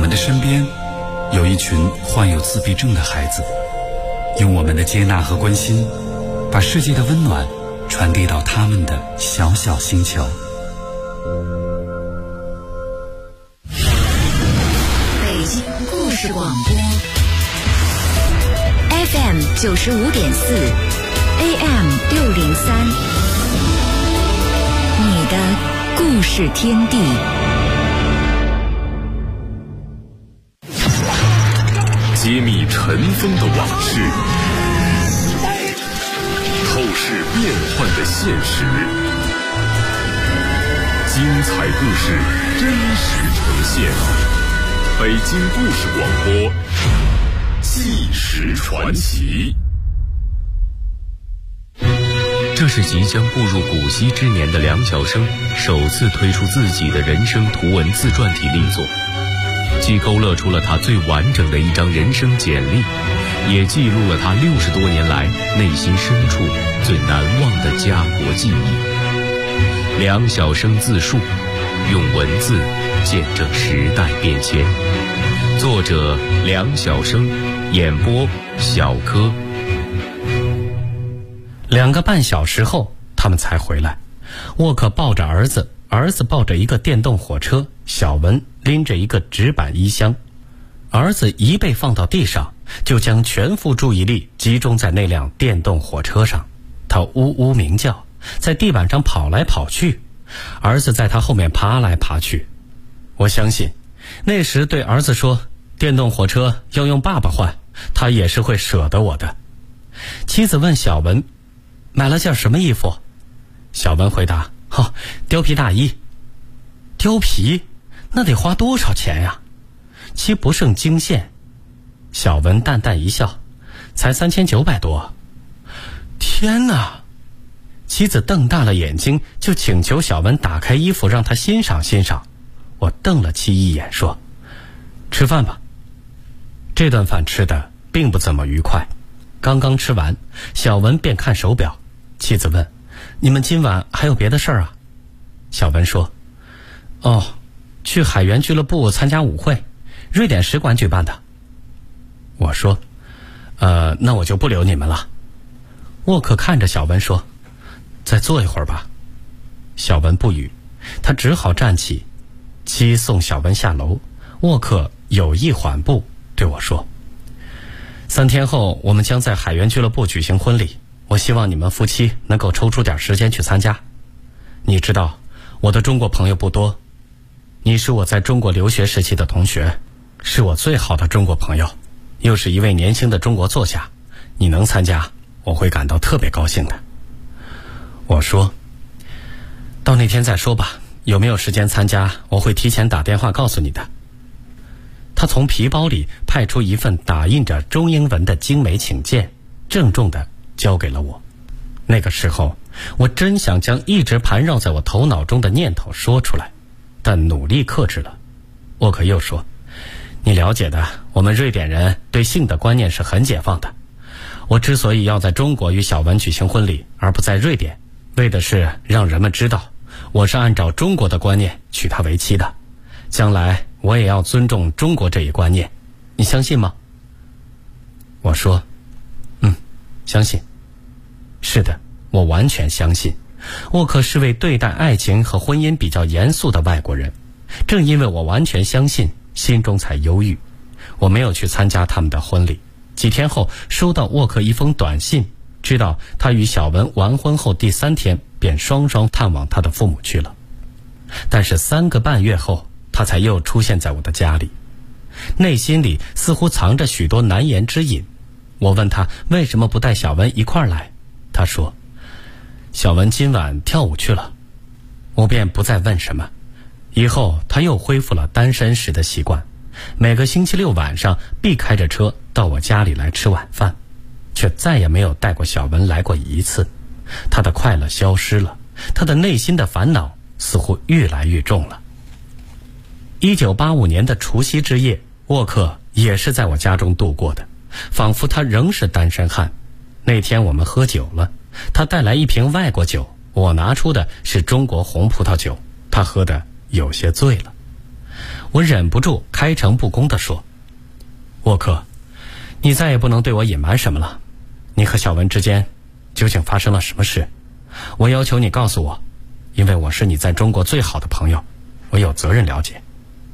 的身边有一群患有自闭症的孩子，用我们的接纳和关心，把世界的温暖传递到他们的小小星球。 北京故事广播 FM 95.4 AM 603，你的故事天地。 揭秘尘封的往事，透视变幻的现实，精彩故事真实呈现。北京故事广播，纪实传奇。 这是即将步入古稀之年的梁晓声首次推出自己的人生图文自传体力作，既勾勒出了他最完整的一张人生简历，也记录了他60多年来内心深处最难忘的家国记忆。梁晓声自述，用文字见证时代变迁。作者梁晓声，演播小柯。 2个半小时后，他们才回来。沃克抱着儿子，儿子抱着一个电动火车，小文拎着一个纸板衣箱。儿子一被放到地上，就将全副注意力集中在那辆电动火车上。他呜呜鸣叫，在地板上跑来跑去，儿子在他后面爬来爬去。我相信那时对儿子说电动火车要用爸爸换，他也是会舍得我的。妻子问小文买了件什么衣服？小文回答貂皮大衣。貂皮？那得花多少钱呀？妻不胜惊现。小文淡淡一笑，才3900多。天哪！妻子瞪大了眼睛，就请求小文打开衣服让他欣赏欣赏。我瞪了妻一眼说，吃饭吧。这顿饭吃的并不怎么愉快，刚刚吃完，小文便看手表。妻子问，你们今晚还有别的事儿啊？小文说，去海员俱乐部参加舞会，瑞典使馆举办的。我说，那我就不留你们了。沃克看着小文说，再坐一会儿吧。小文不语，他只好站起。妻送小文下楼，沃克有意缓步对我说，3天后我们将在海员俱乐部举行婚礼，我希望你们夫妻能够抽出点时间去参加。你知道我的中国朋友不多，你是我在中国留学时期的同学，是我最好的中国朋友，又是一位年轻的中国作家，你能参加我会感到特别高兴的。我说，到那天再说吧，有没有时间参加我会提前打电话告诉你的。他从皮包里派出一份打印着中英文的精美请柬，郑重地交给了我。那个时候我真想将一直盘绕在我头脑中的念头说出来，但努力克制了。沃克又说，你了解的，我们瑞典人对性的观念是很解放的。我之所以要在中国与小文举行婚礼，而不在瑞典，为的是让人们知道我是按照中国的观念娶她为妻的，将来我也要尊重中国这一观念，你相信吗？我说，相信。是的，我完全相信。沃克是位对待爱情和婚姻比较严肃的外国人，正因为我完全相信，心中才忧郁。我没有去参加他们的婚礼。几天后收到沃克一封短信，知道他与小文完婚后第3天便双双探望他的父母去了。但是3个半月后，他才又出现在我的家里，内心里似乎藏着许多难言之隐。我问他为什么不带小文一块儿来，他说，小文今晚跳舞去了。我便不再问什么。以后他又恢复了单身时的习惯，每个星期六晚上必开着车到我家里来吃晚饭，却再也没有带过小文来过一次。他的快乐消失了，他的内心的烦恼似乎越来越重了。1985年的除夕之夜，沃克也是在我家中度过的，仿佛他仍是单身汉。那天我们喝酒了，他带来一瓶外国酒，我拿出的是中国红葡萄酒，他喝的有些醉了。 我忍不住开诚布公地说：沃克，你再也不能对我隐瞒什么了，你和小文之间究竟发生了什么事？我要求你告诉我，因为我是你在中国最好的朋友，我有责任了解。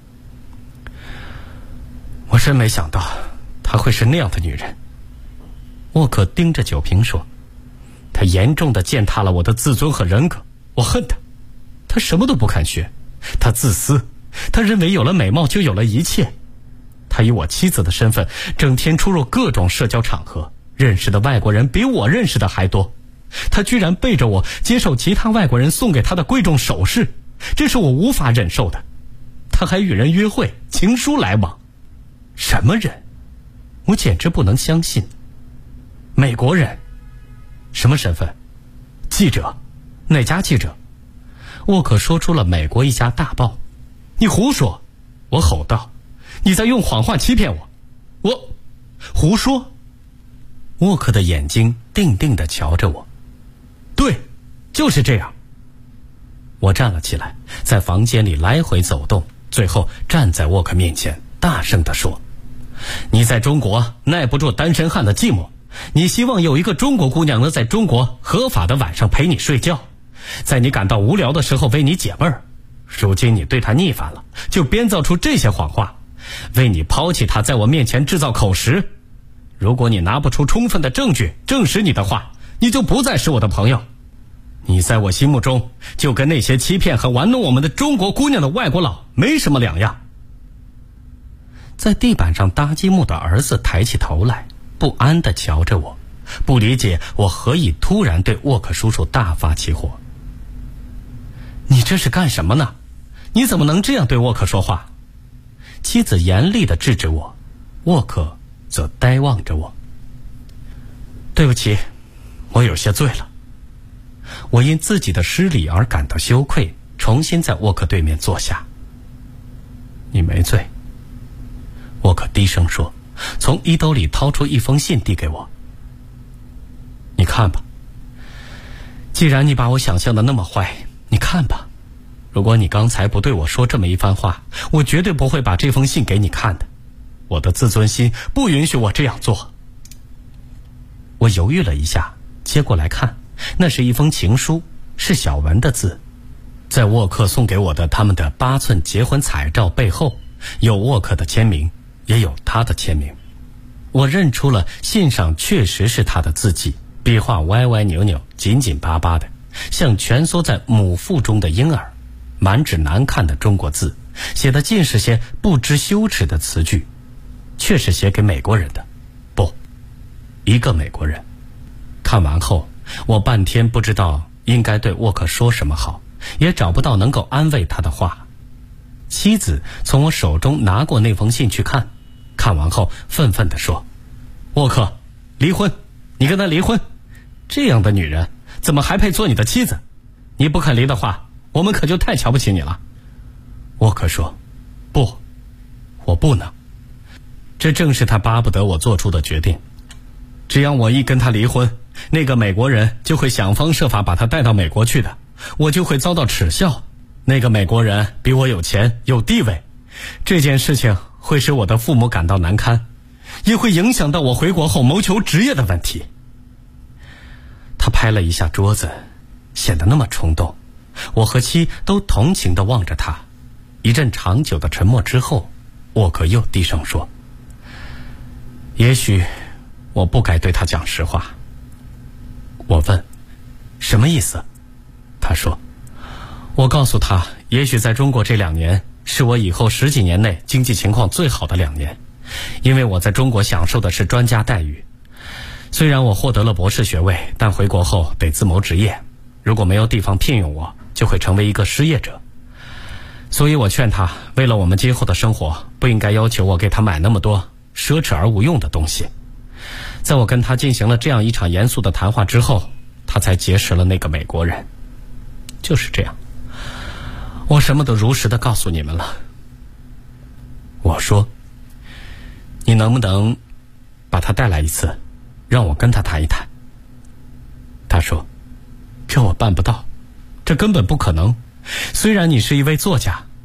我真没想到她会是那样的女人。沃克盯着酒瓶说，她严重地践踏了我的自尊和人格，我恨她。她什么都不肯学，她自私，她认为有了美貌就有了一切。她以我妻子的身份整天出入各种社交场合，认识的外国人比我认识的还多。她居然背着我接受其他外国人送给她的贵重首饰，这是我无法忍受的。她还与人约会，情书来往。什么人？我简直不能相信。美国人？什么身份？记者？哪家记者？沃克说出了美国一家大报。你胡说！我吼道，你在用谎话欺骗我。我胡说！沃克的眼睛定定地瞧着我。对，就是这样。我站了起来，在房间里来回走动，最后站在沃克面前，大声地说：你在中国耐不住单身汉的寂寞，你希望有一个中国姑娘能在中国合法的晚上陪你睡觉，在你感到无聊的时候为你解闷儿。如今你对她逆反了，就编造出这些谎话，为你抛弃她在我面前制造口实。如果你拿不出充分的证据证实你的话，你就不再是我的朋友。你在我心目中就跟那些欺骗和玩弄我们的中国姑娘的外国佬没什么两样。在地板上搭积木的儿子抬起头来，不安地瞧着我，不理解我何以突然对沃克叔叔大发起火。你这是干什么呢？你怎么能这样对沃克说话？妻子严厉地制止我，沃克则呆望着我。对不起，我有些醉了。我因自己的失礼而感到羞愧，重新在沃克对面坐下。你没醉。沃克低声说，从衣兜里掏出一封信递给我。你看吧，既然你把我想象的那么坏，你看吧，如果你刚才不对我说这么一番话，我绝对不会把这封信给你看的。我的自尊心不允许我这样做。我犹豫了一下，接过来看，那是一封情书，是小文的字。在沃克送给我的他们的8寸结婚彩照背后，有沃克的签名，也有他的签名。我认出了信上确实是他的字迹，笔画歪歪扭扭，紧紧巴巴的，像蜷缩在母腹中的婴儿，满纸难看的中国字，写的尽是些不知羞耻的词句，却是写给美国人的。不，一个美国人。看完后，我半天不知道应该对沃克说什么好，也找不到能够安慰他的话。妻子从我手中拿过那封信去看，看完后愤愤地说：沃克，离婚，你跟他离婚，这样的女人怎么还配做你的妻子？你不肯离的话，我们可就太瞧不起你了。沃克说：不，我不能。这正是他巴不得我做出的决定。只要我一跟他离婚，那个美国人就会想方设法把他带到美国去的，我就会遭到耻笑。那个美国人比我有钱有地位，这件事情会使我的父母感到难堪，也会影响到我回国后谋求职业的问题。他拍了一下桌子，显得那么冲动。我和妻都同情地望着他。一阵长久的沉默之后，沃克又低声说：也许我不该对他讲实话。我问：什么意思？他说：我告诉他，也许在中国这2年是我以后10几年内经济情况最好的2年，因为我在中国享受的是专家待遇。虽然我获得了博士学位，但回国后得自谋职业，如果没有地方聘用我，就会成为一个失业者。所以我劝他，为了我们今后的生活，不应该要求我给他买那么多奢侈而无用的东西。在我跟他进行了这样一场严肃的谈话之后，他才结识了那个美国人。就是这样，我什么都如实的告诉你们了。我说：你能不能把他带来一次，让我跟他谈一谈？他说：这我办不到，这根本不可能。虽然你是一位作家，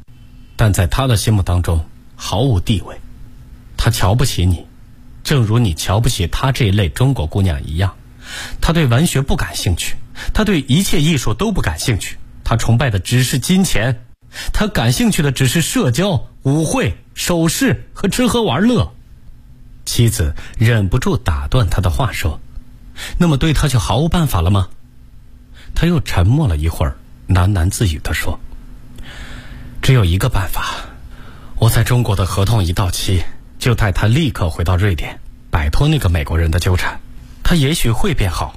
但在他的心目当中毫无地位。他瞧不起你，正如你瞧不起他这一类中国姑娘一样。他对文学不感兴趣，他对一切艺术都不感兴趣，他崇拜的只是金钱，他感兴趣的只是社交、舞会、首饰和吃喝玩乐。妻子忍不住打断他的话说：那么对他就毫无办法了吗？他又沉默了一会儿，喃喃自语地说：只有一个办法，我在中国的合同一到期，就带他立刻回到瑞典，摆脱那个美国人的纠缠，他也许会变好。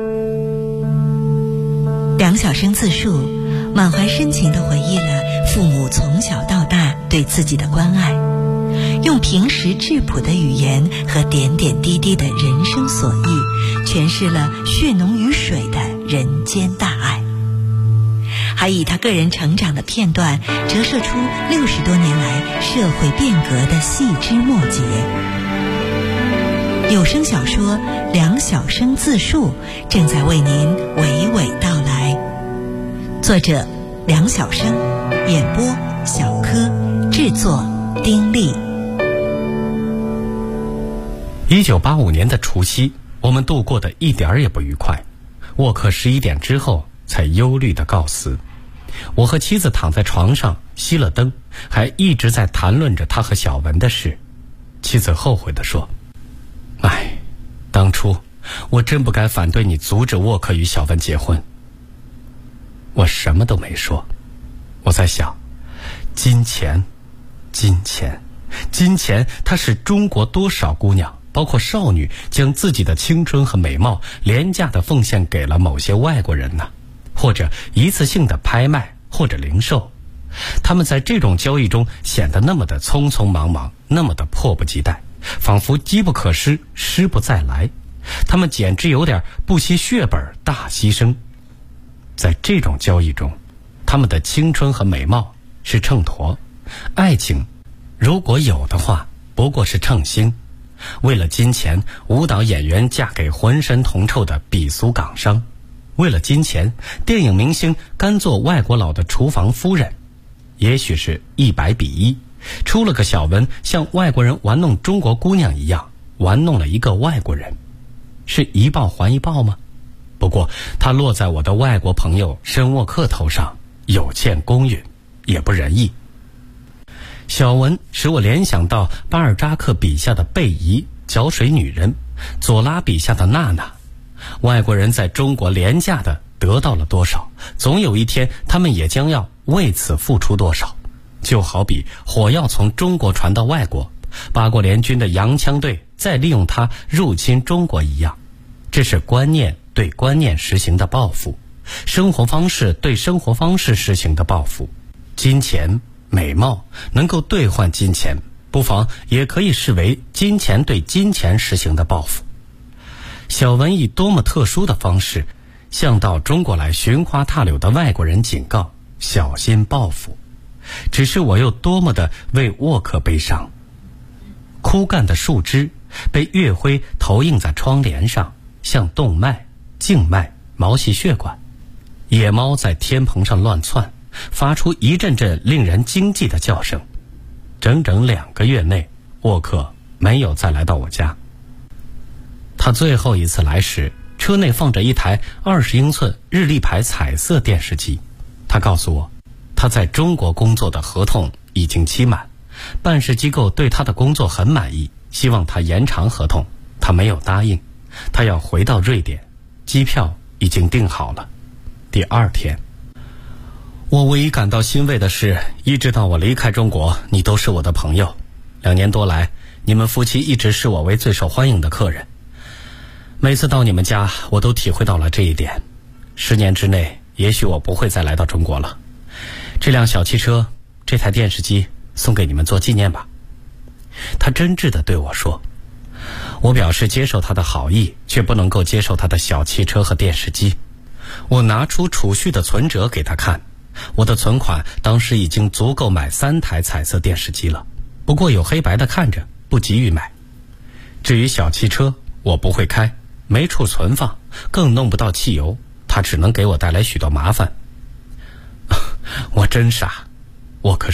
梁晓声自述，满怀深情地回忆了父母从小到大对自己的关爱，用平实质朴的语言和点点滴滴的人生所忆，诠释了血浓于水的人间大爱，还以他个人成长的片段折射出60多年来社会变革的细枝末节。有声小说《梁晓声自述》正在为您娓娓道来，作者梁晓声，演播小柯，制作丁力。 1985年的除夕，我们度过的一点儿也不愉快。沃克11点之后才忧虑地告辞。我和妻子躺在床上，熄了灯，还一直在谈论着他和小文的事。妻子后悔地说：当初我真不该反对你阻止沃克与小文结婚。我什么都没说。我在想，金钱，它使中国多少姑娘，包括少女，将自己的青春和美貌廉价地奉献给了某些外国人呢？或者一次性的拍卖，或者零售。他们在这种交易中显得那么的匆匆忙忙，那么的迫不及待，仿佛机不可失，失不再来。他们简直有点不惜血本大牺牲。在这种交易中，他们的青春和美貌是秤砣，爱情如果有的话，不过是称心。为了金钱，舞蹈演员嫁给浑身铜臭的鄙俗港商；为了金钱，电影明星甘做外国佬的厨房夫人。也许是100比1，出了个小文像外国人玩弄中国姑娘一样玩弄了一个外国人。是一报还一报吗？不过他落在我的外国朋友申沃克头上，有欠公允，也不仁义。小文使我联想到巴尔扎克笔下的贝姨、脚水女人，左拉笔下的娜娜。外国人在中国廉价的得到了多少，总有一天他们也将要为此付出多少。就好比火药从中国传到外国，八国联军的洋枪队再利用它入侵中国一样。这是观念对观念实行的报复，生活方式对生活方式实行的报复。金钱、美貌能够兑换金钱，不妨也可以视为金钱对金钱实行的报复。小文以多么特殊的方式向到中国来寻花踏柳的外国人警告，小心报复。只是我又多么的为沃克悲伤。枯干的树枝被月辉投映在窗帘上，像动脉、静脉、毛细血管。野猫在天棚上乱窜，发出一阵阵令人惊悸的叫声。整整2个月内，沃克没有再来到我家。他最后一次来时，车内放着一台20英寸日立牌彩色电视机。他告诉我，他在中国工作的合同已经期满，办事机构对他的工作很满意，希望他延长合同。他没有答应，他要回到瑞典，机票已经订好了。第2天，我唯一感到欣慰的是，一直到我离开中国，你都是我的朋友。2年多来，你们夫妻一直视我为最受欢迎的客人。每次到你们家，我都体会到了这一点。10年之内，也许我不会再来到中国了。这辆小汽车，这台电视机，送给你们做纪念吧。他真挚地对我说。我表示接受他的好意，却不能够接受他的小汽车和电视机。我拿出储蓄的存折给他看，我的存款当时已经足够买3台彩色电视机了，不过有黑白的看着，不急于买。至于小汽车，我不会开，没处存放，更弄不到汽油，它只能给我带来许多麻烦。我真傻，沃克说，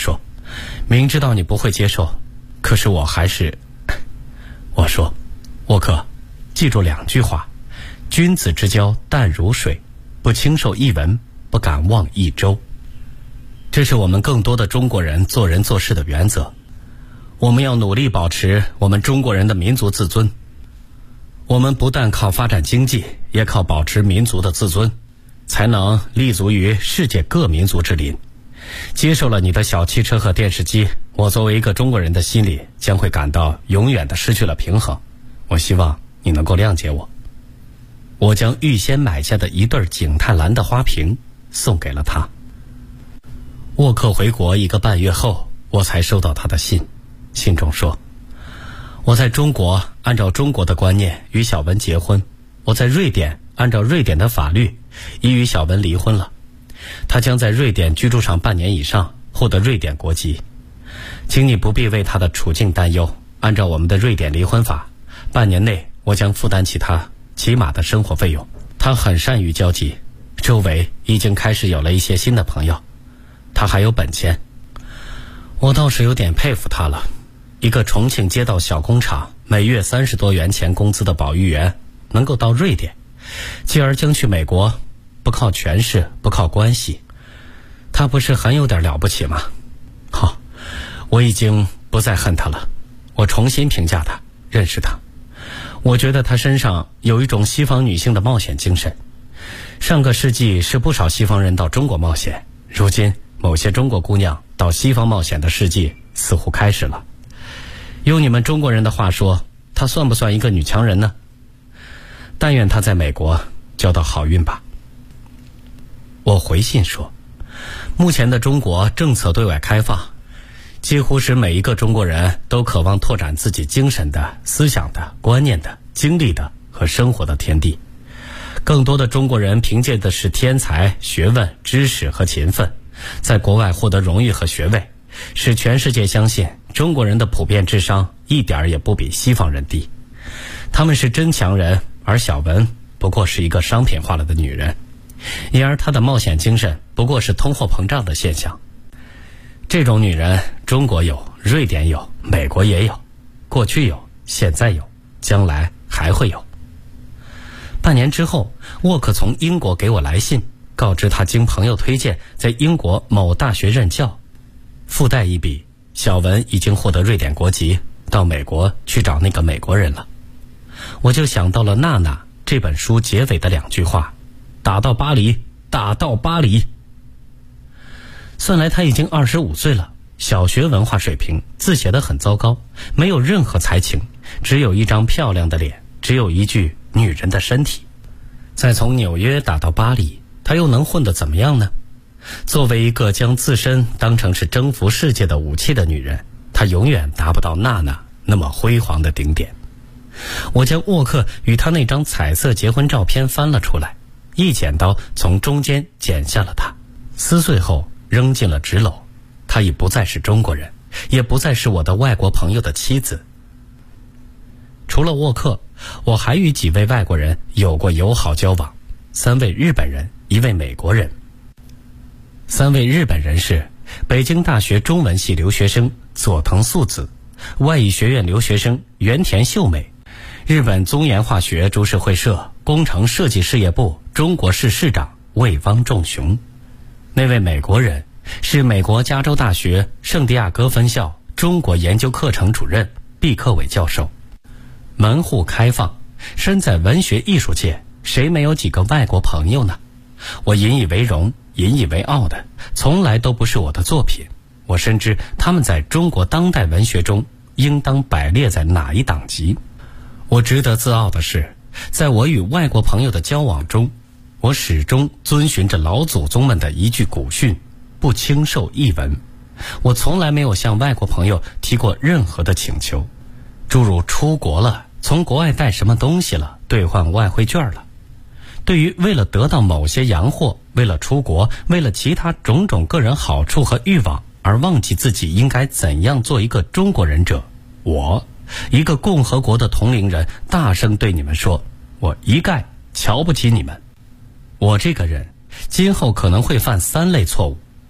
明知道你不会接受，可是我还是……我说，沃克，记住2句话：君子之交淡如水，不轻受一文，不敢忘一舟。这是我们更多的中国人做人做事的原则。我们要努力保持我们中国人的民族自尊。我们不但靠发展经济，也靠保持民族的自尊，才能立足于世界各民族之林。接受了你的小汽车和电视机，我作为一个中国人的心里将会感到永远的失去了平衡。我希望你能够谅解我。我将预先买下的一对景泰蓝的花瓶送给了他。沃克回国1个半月后，我才收到他的信。信中说，我在中国按照中国的观念与小文结婚，我在瑞典按照瑞典的法律已与小文离婚了。他将在瑞典居住上半年以上，获得瑞典国籍。请你不必为他的处境担忧，按照我们的瑞典离婚法，半年内我将负担起他起码的生活费用。他很善于交际，周围已经开始有了一些新的朋友。他还有本钱，我倒是有点佩服他了。一个重庆街道小工厂每月30多元钱工资的保育员，能够到瑞典，继而将去美国，不靠权势，不靠关系，他不是很有点了不起吗？好，我已经不再恨他了。我重新评价他，认识他。我觉得他身上有一种西方女性的冒险精神。上个世纪是不少西方人到中国冒险，如今某些中国姑娘到西方冒险的世纪似乎开始了。用你们中国人的话说，她算不算一个女强人呢？但愿她在美国交到好运吧。我回信说，目前的中国政策对外开放，几乎使每一个中国人都渴望拓展自己精神的、思想的、观念的、经历的和生活的天地。更多的中国人凭借的是天才、学问、知识和勤奋，在国外获得荣誉和学位，使全世界相信中国人的普遍智商一点也不比西方人低。他们是真强人，而小文不过是一个商品化了的女人，因而她的冒险精神不过是通货膨胀的现象。这种女人，中国有，瑞典有，美国也有，过去有，现在有，将来还会有。半年之后，沃克从英国给我来信，告知他经朋友推荐在英国某大学任教，附带一笔，小文已经获得瑞典国籍，到美国去找那个美国人了。我就想到了《娜娜》这本书结尾的2句话：打到巴黎，打到巴黎。算来他已经25岁了，小学文化水平，字写得很糟糕，没有任何才情，只有一张漂亮的脸，只有一具女人的身体。再从纽约打到巴黎，他又能混得怎么样呢？作为一个将自身当成是征服世界的武器的女人，她永远达不到娜娜那么辉煌的顶点。我将沃克与他那张彩色结婚照片翻了出来，一剪刀从中间剪下了它，撕碎后扔进了纸篓。她已不再是中国人，也不再是我的外国朋友的妻子。除了沃克，我还与几位外国人有过友好交往，3位日本人，1位美国人。3位日本人是北京大学中文系留学生佐藤素子，外语学院留学生原田秀美，日本宗研化学株式会社工程设计事业部中国市市长魏汪仲雄。那位美国人是美国加州大学圣地亚哥分校中国研究课程主任毕克伟教授。门户开放，身在文学艺术界，谁没有几个外国朋友呢？我引以为荣，引以为傲的从来都不是我的作品，我深知他们在中国当代文学中应当摆列在哪一档级。我值得自傲的是，在我与外国朋友的交往中，我始终遵循着老祖宗们的一句古训：不轻受一文。我从来没有向外国朋友提过任何的请求，诸如出国了，从国外带什么东西了，兑换外汇券了。对于为了得到某些洋货，为了出国，为了其他种种个人好处和欲望而忘记自己应该怎样做一个中国人者，我一个共和国的同龄人大声对你们说，我一概瞧不起你们。我这个人今后可能会犯3类错误：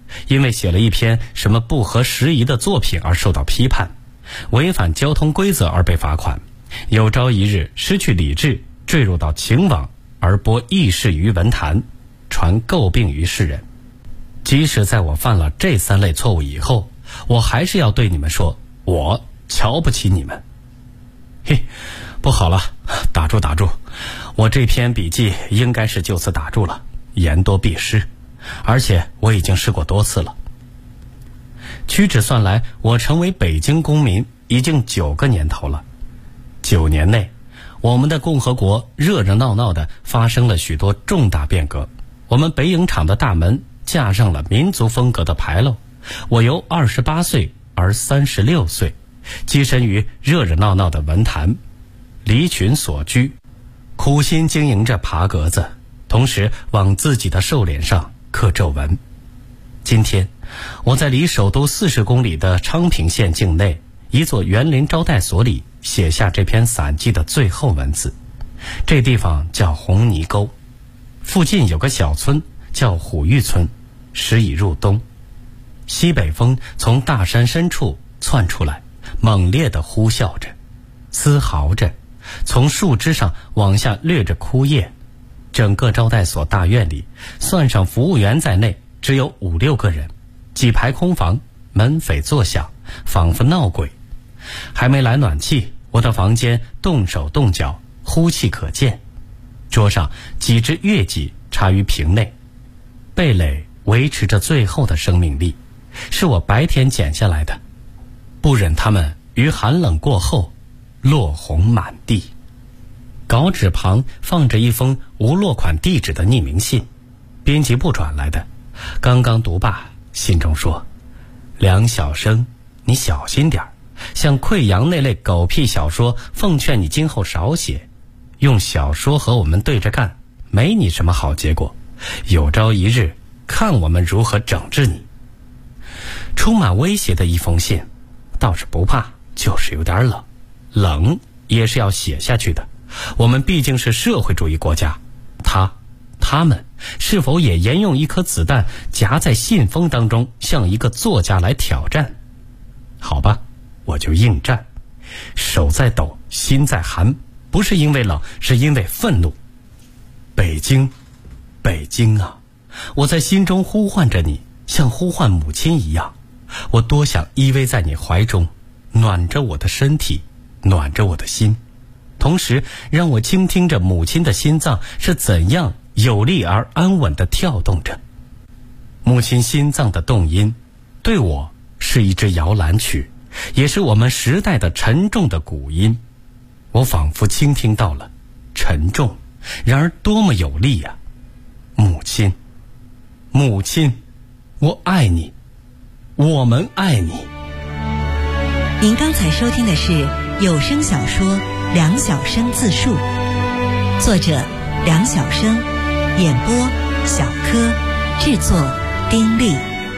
因为写了一篇什么不合时宜的作品而受到批判，违反交通规则而被罚款，有朝一日失去理智，坠入到情网而播轶事于文坛，传诟病于世人。即使在我犯了这3类错误以后，我还是要对你们说，我瞧不起你们。嘿，不好了，打住，我这篇笔记应该是就此打住了，言多必失，而且我已经试过多次了。屈指算来，我成为北京公民已经9个年头了。9年内，我们的共和国热热闹闹地发生了许多重大变革。我们北影厂的大门架上了民族风格的牌楼，我由28岁而36岁，跻身于热热闹闹的文坛，离群所居，苦心经营着爬格子，同时往自己的瘦脸上刻皱纹。今天，我在离首都40公里的昌平县境内一座园林招待所里写下这篇散记的最后文字。这地方叫红泥沟，附近有个小村叫虎峪村。时已入冬，西北风从大山深处窜出来，猛烈地呼啸着，嘶嚎着，从树枝上往下掠着枯叶。整个招待所大院里，算上服务员在内，只有5、6个人，几排空房，门扉作响，仿佛闹鬼。还没来暖气，我的房间动手动脚，呼气可见。桌上几只月季插于瓶内，蓓蕾维持着最后的生命力，是我白天剪下来的，不忍它们于寒冷过后落红满地。稿纸旁放着一封无落款地址的匿名信，编辑部转来的。刚刚读罢，信中说：梁晓声，你小心点儿，像《溃疡》那类狗屁小说，奉劝你今后少写，用小说和我们对着干，没你什么好结果，有朝一日看我们如何整治你。充满威胁的一封信，倒是不怕，就是有点冷，冷也是要写下去的。我们毕竟是社会主义国家，他们是否也沿用一颗子弹夹在信封当中，向一个作家来挑战？好吧，我就应战，手在抖，心在寒，不是因为冷，是因为愤怒。北京，北京啊，我在心中呼唤着你，像呼唤母亲一样。我多想依偎在你怀中，暖着我的身体，暖着我的心，同时让我倾听着母亲的心脏是怎样有力而安稳地跳动着。母亲心脏的动音，对我是一支摇篮曲，也是我们时代的沉重的古音。我仿佛倾听到了沉重，然而多么有力啊！母亲，母亲，我爱你，我们爱你。 您刚才收听的是有声小说《梁晓声自述》，作者梁晓声，演播小柯，制作丁力。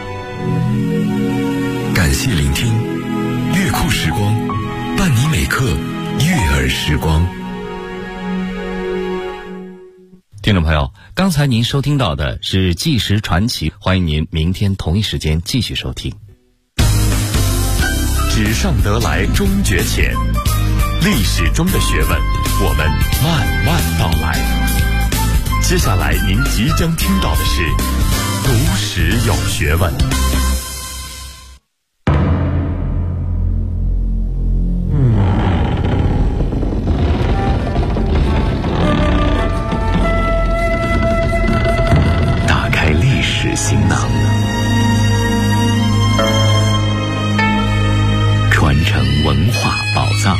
感谢聆听，乐库时光，伴你每刻悦耳时光。 听众朋友，刚才您收听到的是纪实传奇，欢迎您明天同一时间继续收听。 纸上得来终觉浅，历史中的学问，我们慢慢道来。接下来您即将听到的是读史有学问。 打开历史行囊，传承文化宝藏。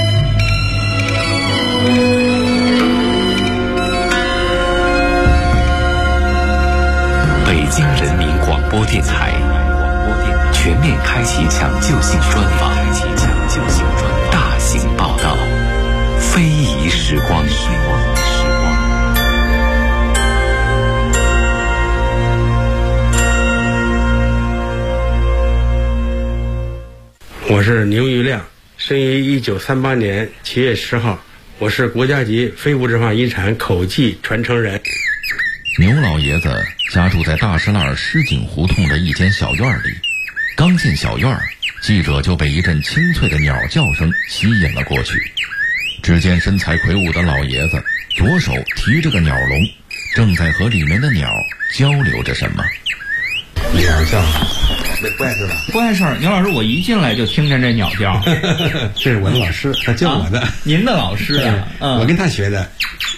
北京人民广播电台全面开启抢救性专访，大型报道，非遗时光。 我是牛玉亮，生于1938年7月10号，我是国家级非物质文化遗产口技传承人。 牛老爷子家住在大石栏石井胡同的一间小院里。刚进小院，记者就被一阵清脆的鸟叫声吸引了过去。只见身材魁梧的老爷子左手提着个鸟笼，正在和里面的鸟交流着什么。 鸟叫，那怪事吧？ 怪事儿，牛老师，我一进来就听见这鸟叫。 这是我的老师，他教我的。 您的老师啊？ 我跟他学的。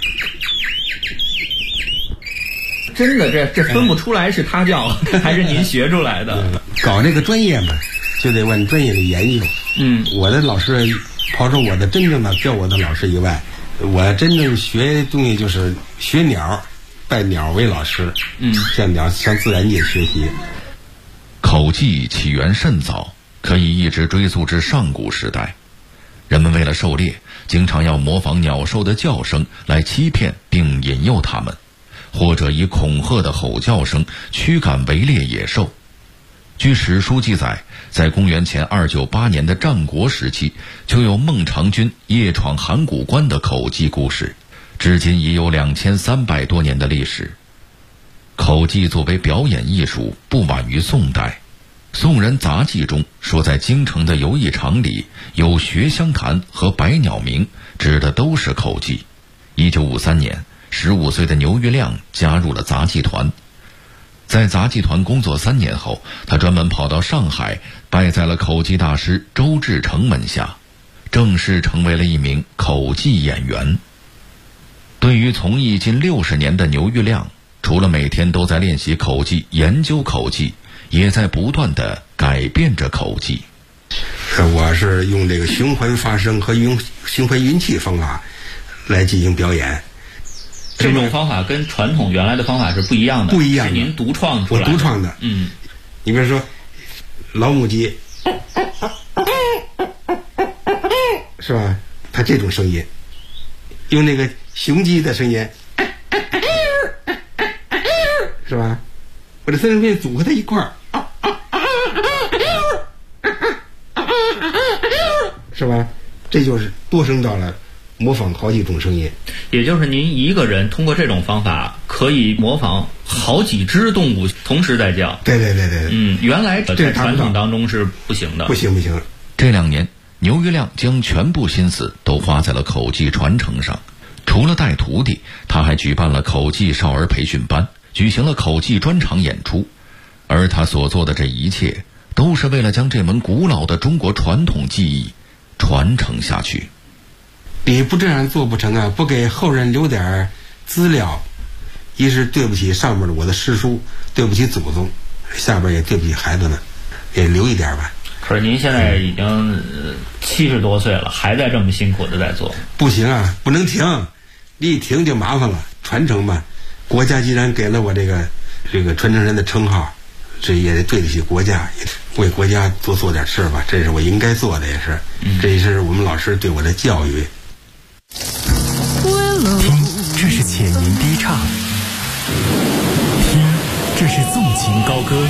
真的，这分不出来是他教还是您学出来的。 搞这个专业嘛，就得往专业里研究。我的老师，刨出我的真正的教我的老师以外，我真正学东西就是学鸟，拜鸟为老师。向自然界学习。 口技起源甚早，可以一直追溯至上古时代。人们为了狩猎，经常要模仿鸟兽的叫声来欺骗并引诱它们，或者以恐吓的吼叫声驱赶围猎野兽。据史书记载，在公元前298年的战国时期，就有孟尝君夜闯函谷关的口技故事，至今已有2300多年的历史。口技作为表演艺术，不晚于宋代。宋人杂记中说，在京城的游艺场里有学香坛和百鸟鸣，指的都是口技。1953年，15岁的牛玉亮加入了杂技团。在杂技团工作3年后，他专门跑到上海，拜在了口技大师周志成门下，正式成为了一名口技演员。对于从艺近60年的牛玉亮，除了每天都在练习口技、研究口技，也在不断地改变着口技。 我是用这个循环发声和循环运气方法来进行表演。 这种方法跟传统原来的方法是不一样的， 不一样的， 是您独创出来的。 我独创的。你比如说老母鸡，是吧？它这种声音，用那个雄鸡的声音，是吧？我这三声变组合在一块儿，是吧？这就是多声道了，模仿好几种声音。 也就是您一个人通过这种方法可以模仿好几只动物同时在叫。 对。 原来在传统当中是不行的。 不行。 这2年，牛玉亮将全部心思都花在了口技传承上。除了带徒弟，他还举办了口技少儿培训班，举行了口技专场演出。而他所做的这一切，都是为了将这门古老的中国传统技艺传承下去。 你不这样做不成啊！不给后人留点资料，一是对不起上面的我的师叔，对不起祖宗，下边也对不起孩子们，也留一点吧。 可是您现在已经70多岁了，还在这么辛苦的在做。 不行啊，不能停，一停就麻烦了。传承吧，国家既然给了我这个传承人的称号，这也得对得起国家，也为国家多做点事吧，这是我应该做的，也是，这也是我们老师对我的教育。 听，这是浅吟低唱；听，这是纵情高歌；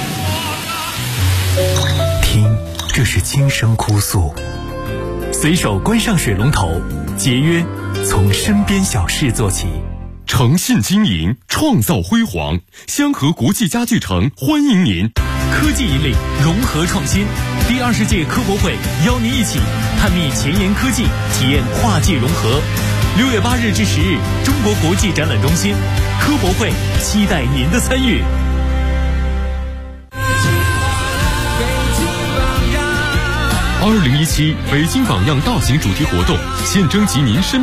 听，这是轻声哭诉。随手关上水龙头，节约，从身边小事做起。 诚信经营，创造辉煌。香河国际家具城欢迎您。 科技引领，融合创新。第20届科博会邀您一起探秘前沿科技，体验跨界融合。6月8日至10日，中国国际展览中心科博会，期待您的参与。 2017北京榜样大型主题活动，现征集您身